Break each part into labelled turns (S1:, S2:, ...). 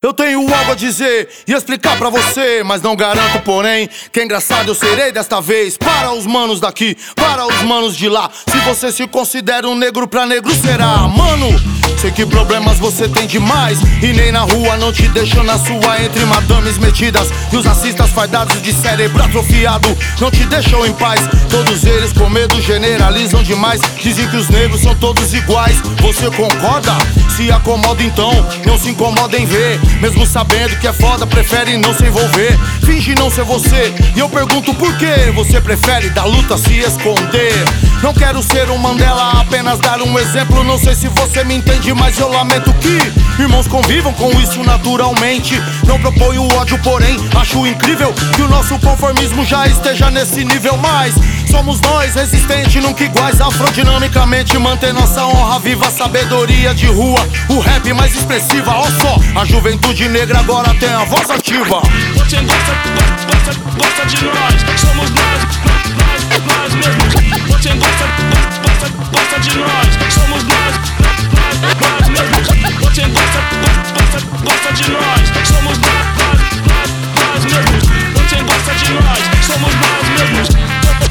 S1: Eu tenho algo a dizer e explicar pra você, mas não garanto, porém, que é engraçado eu serei desta vez. Para os manos daqui, para os manos de lá. Se você se considera um negro, pra negro será. Mano, sei que problemas você tem demais, e nem na rua não te deixam na sua, entre madames metidas e os racistas fardados de cérebro atrofiado não te deixam em paz. Todos eles com medo generalizam demais, dizem que os negros são todos iguais. Você concorda? Se acomoda então, não se incomoda em ver. Mesmo sabendo que é foda, prefere não se envolver. Finge não ser você, e eu pergunto por quê você prefere da luta se esconder. Não quero ser um Mandela, apenas dar um exemplo. Não sei se você me entende, mas eu lamento que irmãos convivam com isso naturalmente. Não proponho ódio, porém acho incrível que o nosso conformismo já esteja nesse nível. Mas somos nós, resistentes, nunca iguais. Afrodinamicamente manter nossa honra viva, a sabedoria de rua, o rap mais expressiva. Ó só, a juventude negra agora tem a voz ativa.
S2: Você gosta de nós, somos nós mesmos. Você gosta de nós, somos nós mesmos. Você gosta de nós, somos nós mesmos. Você gosta de nós, somos nós mesmos.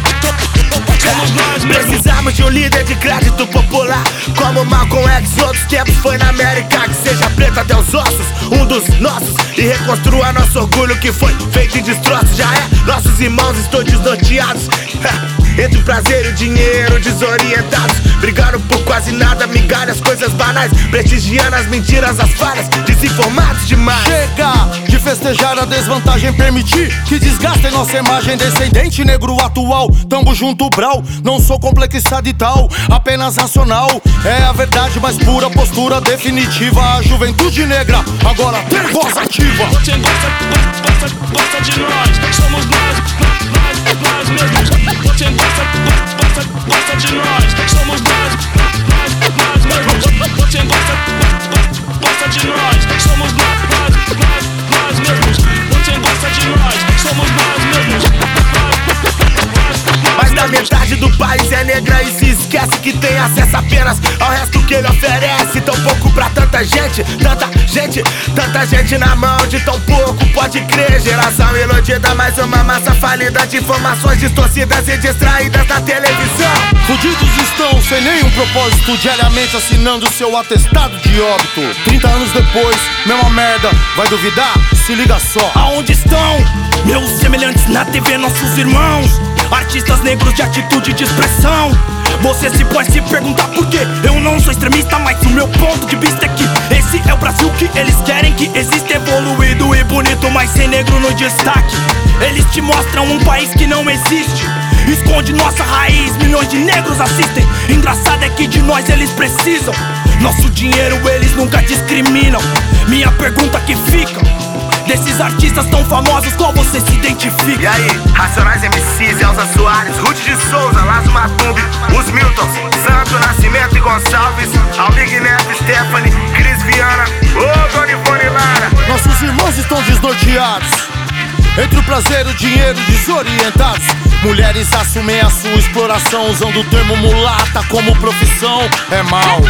S3: Precisamos de um líder de crédito popular, como Malcolm X, outros tempos foi na América. Que seja preto até os ossos, um dos nossos, e reconstrua nosso orgulho que foi feito em destroços. Já é, nossos irmãos estão desnorteados entre o prazer e o dinheiro, desorientados, brigando por quase nada, migalhas, coisas banais, prestigiando as mentiras, as falhas, desinformados demais.
S1: Chega de festejar a desvantagem, permitir que desgastem nossa imagem. Descendente negro atual, tamo junto brau. Não sou complexado e tal, apenas racional. É a verdade mais pura, postura definitiva. A juventude negra agora tem voz ativa.
S2: Você gosta de nós, somos nós mesmos. Você gosta de nós, somos nós mesmos. Você gosta de nós, somos nós mesmos. Você gosta de nós, somos nós mesmos.
S3: Mas da metade do país é negra e se esquece que tem acesso apenas ao resto que ele oferece. Tão pouco pra tanta gente na mão de tão pouco, pode crer. Geração iludida, mais uma massa falida de informações distorcidas e distraídas da televisão.
S1: Fudidos estão sem nenhum propósito, diariamente assinando seu atestado de óbito. 30 anos depois, mesma merda, vai duvidar? Se liga só.
S4: Aonde estão meus semelhantes na TV, nossos irmãos? Artistas negros de atitude e de expressão. Você se pode se perguntar por quê. Eu não sou extremista, mas o meu ponto de vista é que esse é o Brasil que eles querem que exista, evoluído e bonito, mas sem negro no destaque. Eles te mostram um país que não existe, esconde nossa raiz, milhões de negros assistem. Engraçado é que de nós eles precisam, nosso dinheiro eles nunca discriminam. Minha pergunta que fica: desses artistas tão famosos, qual você se identifica?
S3: E aí, Racionais MCs, Elza Soares, Ruth de Souza, Lazo Matumbi, os Miltons, Santo Nascimento e Gonçalves, Almig Neto, Stephanie, Cris Viana, ô Dona Ivone Lara.
S1: Nossos irmãos estão desnorteados entre o prazer e o dinheiro, desorientados. Mulheres assumem a sua exploração, usando o termo mulata como profissão. É mal.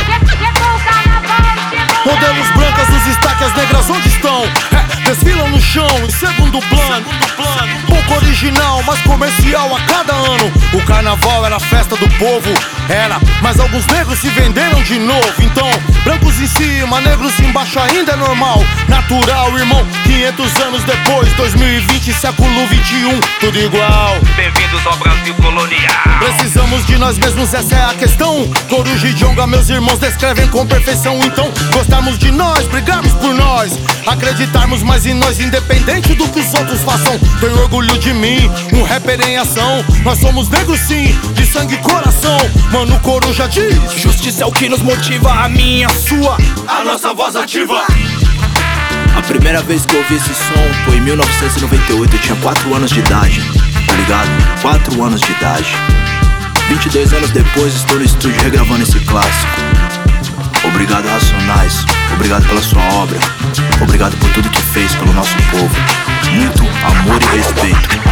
S1: Modelos brancas nos destaques, as negras onde estão? Desfilam no chão, em segundo plano. Pouco original, mas comercial a cada ano. O carnaval era a festa do povo, era, mas alguns negros se venderam de novo. Então, brancos em cima, negros embaixo ainda é normal, natural, irmão. 500 anos depois, 2020, século 21, tudo igual.
S5: Bem-vindos ao Brasil colonial.
S1: Precisamos de nós mesmos, essa é a questão. Coruja e Djonga, meus irmãos, descrevem com perfeição. Então, gostarmos de nós, brigarmos por nós, acreditarmos mais em nós, independente do que os outros façam. Tenho orgulho de mim, um rapper em ação. Nós somos negros sim, de sangue e coração. Mano, Coruja diz:
S4: justiça é o que nos motiva, a minha, a sua, a nossa voz ativa.
S6: A primeira vez que eu ouvi esse som foi em 1998, eu tinha 4 anos de idade, tá ligado? 4 anos de idade. 22 anos depois estou no estúdio regravando esse clássico. Obrigado, Racionais, obrigado pela sua obra, obrigado por tudo que fez pelo nosso povo. Muito amor e respeito.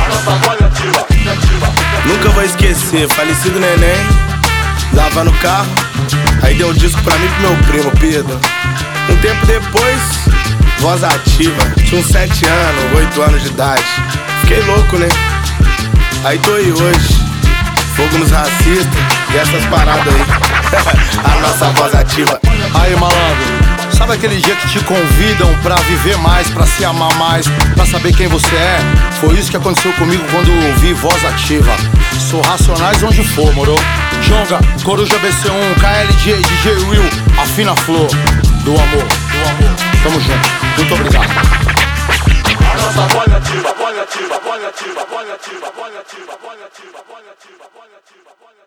S7: Nunca vou esquecer, falecido neném, lavando o carro, aí deu um disco pra mim e pro meu primo, Pedro. Um tempo depois, Voz ativa, tinha uns 7 anos, 8 anos de idade. Fiquei louco, né? Aí tô aí hoje, fogo nos racistas e essas paradas aí. A nossa voz ativa.
S1: Aí, malandro, sabe aquele dia que te convidam pra viver mais, pra se amar mais, pra saber quem você é? Foi isso que aconteceu comigo quando eu ouvi Voz Ativa. Sou Racionais onde for, moro? Jonga, Coruja BC1, KLJ, DJ Will, Afina Flor, do amor. Tamo junto, muito obrigado.
S2: A nossa voz ativa, voz ativa, voz ativa, voz ativa, voz ativa, voz ativa, voz ativa, voz ativa, voz ativa.